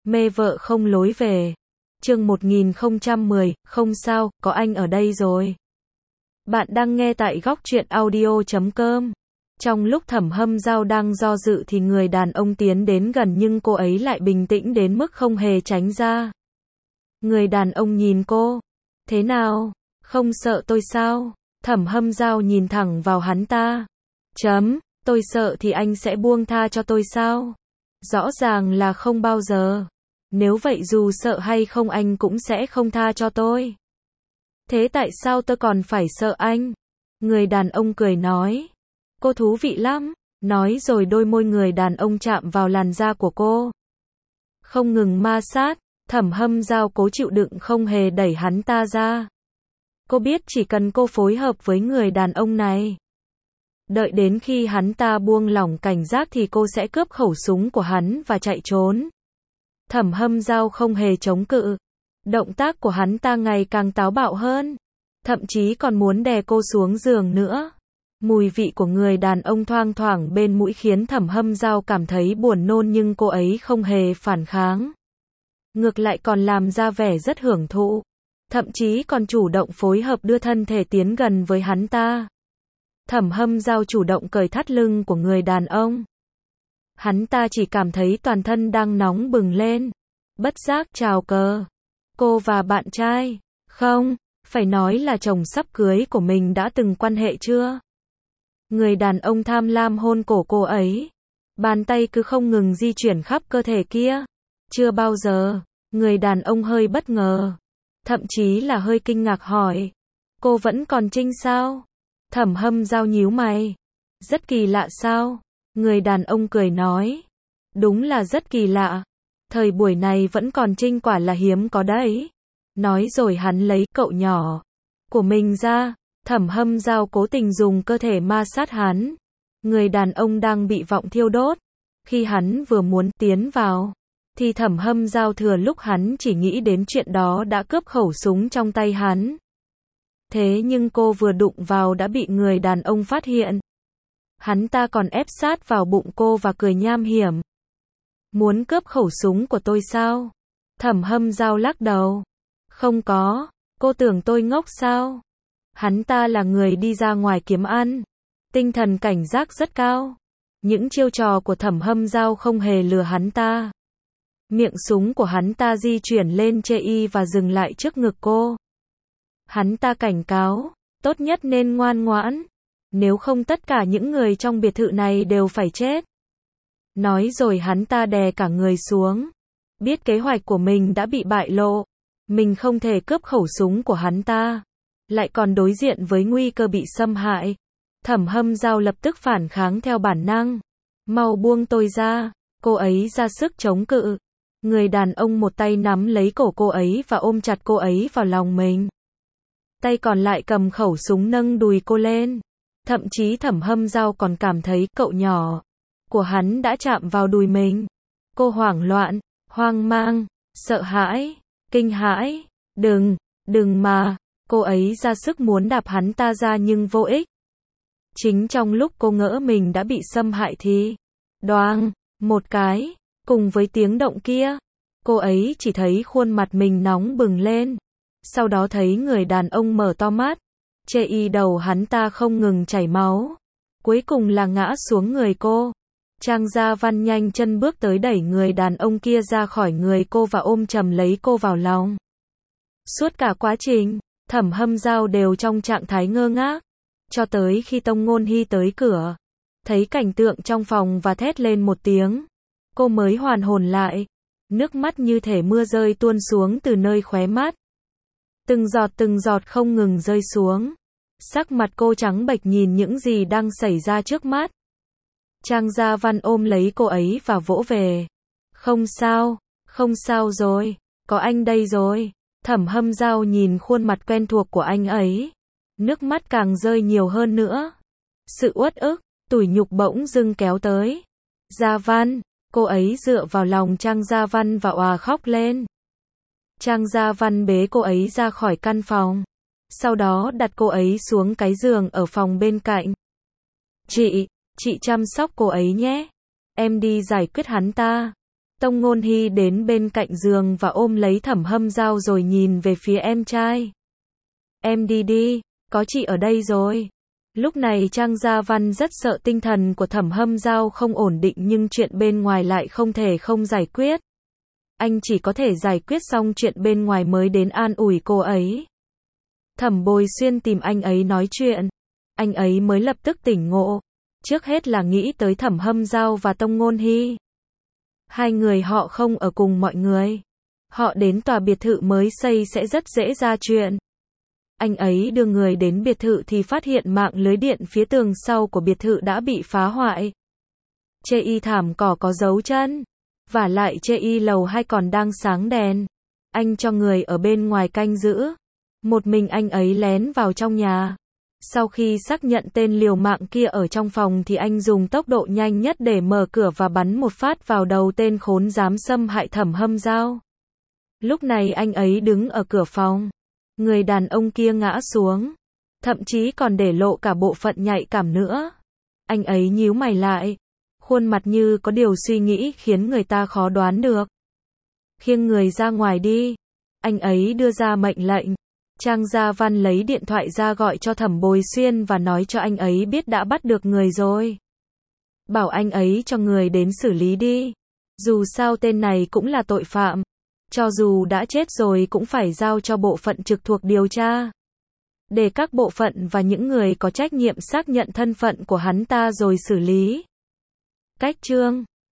Mê vợ không lối về. Chương 1010, không sao, có anh ở đây rồi. Bạn đang nghe tại góc truyện audio.com. Trong lúc Thẩm Hâm Dao đang do dự thì người đàn ông tiến đến gần nhưng cô ấy lại bình tĩnh đến mức không hề tránh ra. Người đàn ông nhìn cô. Thế nào? Không sợ tôi sao? Thẩm Hâm Dao nhìn thẳng vào hắn ta. Tôi sợ thì anh sẽ buông tha cho tôi sao? Rõ ràng là không bao giờ. Nếu vậy dù sợ hay không anh cũng sẽ không tha cho tôi. Thế tại sao tôi còn phải sợ anh? Người đàn ông cười nói. Cô thú vị lắm. Nói rồi đôi môi người đàn ông chạm vào làn da của cô. Không ngừng ma sát, Thẩm Hâm Dao cố chịu đựng không hề đẩy hắn ta ra. Cô biết chỉ cần cô phối hợp với người đàn ông này. Đợi đến khi hắn ta buông lỏng cảnh giác thì cô sẽ cướp khẩu súng của hắn và chạy trốn. Thẩm Hâm Dao không hề chống cự. Động tác của hắn ta ngày càng táo bạo hơn. Thậm chí còn muốn đè cô xuống giường nữa. Mùi vị của người đàn ông thoang thoảng bên mũi khiến Thẩm Hâm Dao cảm thấy buồn nôn nhưng cô ấy không hề phản kháng. Ngược lại còn làm ra vẻ rất hưởng thụ. Thậm chí còn chủ động phối hợp đưa thân thể tiến gần với hắn ta. Thẩm Hâm Dao chủ động cởi thắt lưng của người đàn ông. Hắn ta chỉ cảm thấy toàn thân đang nóng bừng lên. Bất giác chào cờ. Cô và bạn trai, không, phải nói là chồng sắp cưới của mình đã từng quan hệ chưa? Người đàn ông tham lam hôn cổ cô ấy. Bàn tay cứ không ngừng di chuyển khắp cơ thể kia. Chưa bao giờ. Người đàn ông hơi bất ngờ. Thậm chí là hơi kinh ngạc hỏi. Cô vẫn còn trinh sao? Thẩm Hâm Dao nhíu mày. Rất kỳ lạ sao? Người đàn ông cười nói. Đúng là rất kỳ lạ. Thời buổi này vẫn còn trinh quả là hiếm có đấy. Nói rồi hắn lấy cậu nhỏ của mình ra. Thẩm Hâm Dao cố tình dùng cơ thể ma sát hắn. Người đàn ông đang bị vọng thiêu đốt. Khi hắn vừa muốn tiến vào, thì Thẩm Hâm Dao thừa lúc hắn chỉ nghĩ đến chuyện đó đã cướp khẩu súng trong tay hắn. Thế nhưng cô vừa đụng vào đã bị người đàn ông phát hiện. Hắn ta còn ép sát vào bụng cô và cười nham hiểm. Muốn cướp khẩu súng của tôi sao? Thẩm Hâm Dao lắc đầu. Không có, cô tưởng tôi ngốc sao? Hắn ta là người đi ra ngoài kiếm ăn. Tinh thần cảnh giác rất cao. Những chiêu trò của Thẩm Hâm Dao không hề lừa hắn ta. Miệng súng của hắn ta di chuyển lên chê y và dừng lại trước ngực cô. Hắn ta cảnh cáo, tốt nhất nên ngoan ngoãn. Nếu không tất cả những người trong biệt thự này đều phải chết. Nói rồi hắn ta đè cả người xuống. Biết kế hoạch của mình đã bị bại lộ. Mình không thể cướp khẩu súng của hắn ta. Lại còn đối diện với nguy cơ bị xâm hại. Thẩm Hâm Dao lập tức phản kháng theo bản năng. Mau buông tôi ra. Cô ấy ra sức chống cự. Người đàn ông một tay nắm lấy cổ cô ấy và ôm chặt cô ấy vào lòng mình. Tay còn lại cầm khẩu súng nâng đùi cô lên. Thậm chí Thẩm Hâm Dao còn cảm thấy cậu nhỏ của hắn đã chạm vào đùi mình. Cô hoảng loạn, hoang mang, sợ hãi, kinh hãi. Đừng mà. Cô ấy ra sức muốn đạp hắn ta ra nhưng vô ích. Chính trong lúc cô ngỡ mình đã bị xâm hại thì đoàng, một cái, cùng với tiếng động kia, cô ấy chỉ thấy khuôn mặt mình nóng bừng lên. Sau đó thấy người đàn ông mở to mắt, chê y đầu hắn ta không ngừng chảy máu. Cuối cùng là ngã xuống người cô. Trang Gia Văn nhanh chân bước tới đẩy người đàn ông kia ra khỏi người cô và ôm chầm lấy cô vào lòng. Suốt cả quá trình, Thẩm Hâm Dao đều trong trạng thái ngơ ngác. Cho tới khi Tông Ngôn Hy tới cửa, thấy cảnh tượng trong phòng và thét lên một tiếng. Cô mới hoàn hồn lại. Nước mắt như thể mưa rơi tuôn xuống từ nơi khóe mắt. Từng giọt không ngừng rơi xuống. Sắc mặt cô trắng bệch nhìn những gì đang xảy ra trước mắt. Trang Gia Văn ôm lấy cô ấy và vỗ về. Không sao rồi, có anh đây rồi. Thẩm Hâm Dao nhìn khuôn mặt quen thuộc của anh ấy. Nước mắt càng rơi nhiều hơn nữa. Sự uất ức, tủi nhục bỗng dưng kéo tới. Gia Văn, cô ấy dựa vào lòng Trang Gia Văn và òa khóc lên. Trang Gia Văn bế cô ấy ra khỏi căn phòng. Sau đó đặt cô ấy xuống cái giường ở phòng bên cạnh. Chị chăm sóc cô ấy nhé. Em đi giải quyết hắn ta. Tông Ngôn Hy đến bên cạnh giường và ôm lấy Thẩm Hâm Dao rồi nhìn về phía em trai. Em đi đi, có chị ở đây rồi. Lúc này Trang Gia Văn rất sợ tinh thần của Thẩm Hâm Dao không ổn định nhưng chuyện bên ngoài lại không thể không giải quyết. Anh chỉ có thể giải quyết xong chuyện bên ngoài mới đến an ủi cô ấy. Thẩm Bồi Xuyên tìm anh ấy nói chuyện. Anh ấy mới lập tức tỉnh ngộ. Trước hết là nghĩ tới Thẩm Hâm Dao và Tông Ngôn Hy. Hai người họ không ở cùng mọi người. Họ đến tòa biệt thự mới xây sẽ rất dễ ra chuyện. Anh ấy đưa người đến biệt thự thì phát hiện mạng lưới điện phía tường sau của biệt thự đã bị phá hoại. Chê y thảm cỏ có dấu chân. Vả lại chê y lầu 2 còn đang sáng đèn. Anh cho người ở bên ngoài canh giữ. Một mình anh ấy lén vào trong nhà. Sau khi xác nhận tên liều mạng kia ở trong phòng thì anh dùng tốc độ nhanh nhất để mở cửa và bắn một phát vào đầu tên khốn dám xâm hại Thẩm Hâm Dao. Lúc này anh ấy đứng ở cửa phòng. Người đàn ông kia ngã xuống. Thậm chí còn để lộ cả bộ phận nhạy cảm nữa. Anh ấy nhíu mày lại. Khuôn mặt như có điều suy nghĩ khiến người ta khó đoán được. Khiêng người ra ngoài đi. Anh ấy đưa ra mệnh lệnh. Trang Gia Văn lấy điện thoại ra gọi cho Thẩm Bồi Xuyên và nói cho anh ấy biết đã bắt được người rồi. Bảo anh ấy cho người đến xử lý đi. Dù sao tên này cũng là tội phạm. Cho dù đã chết rồi cũng phải giao cho bộ phận trực thuộc điều tra. Để các bộ phận và những người có trách nhiệm xác nhận thân phận của hắn ta rồi xử lý. Cách chương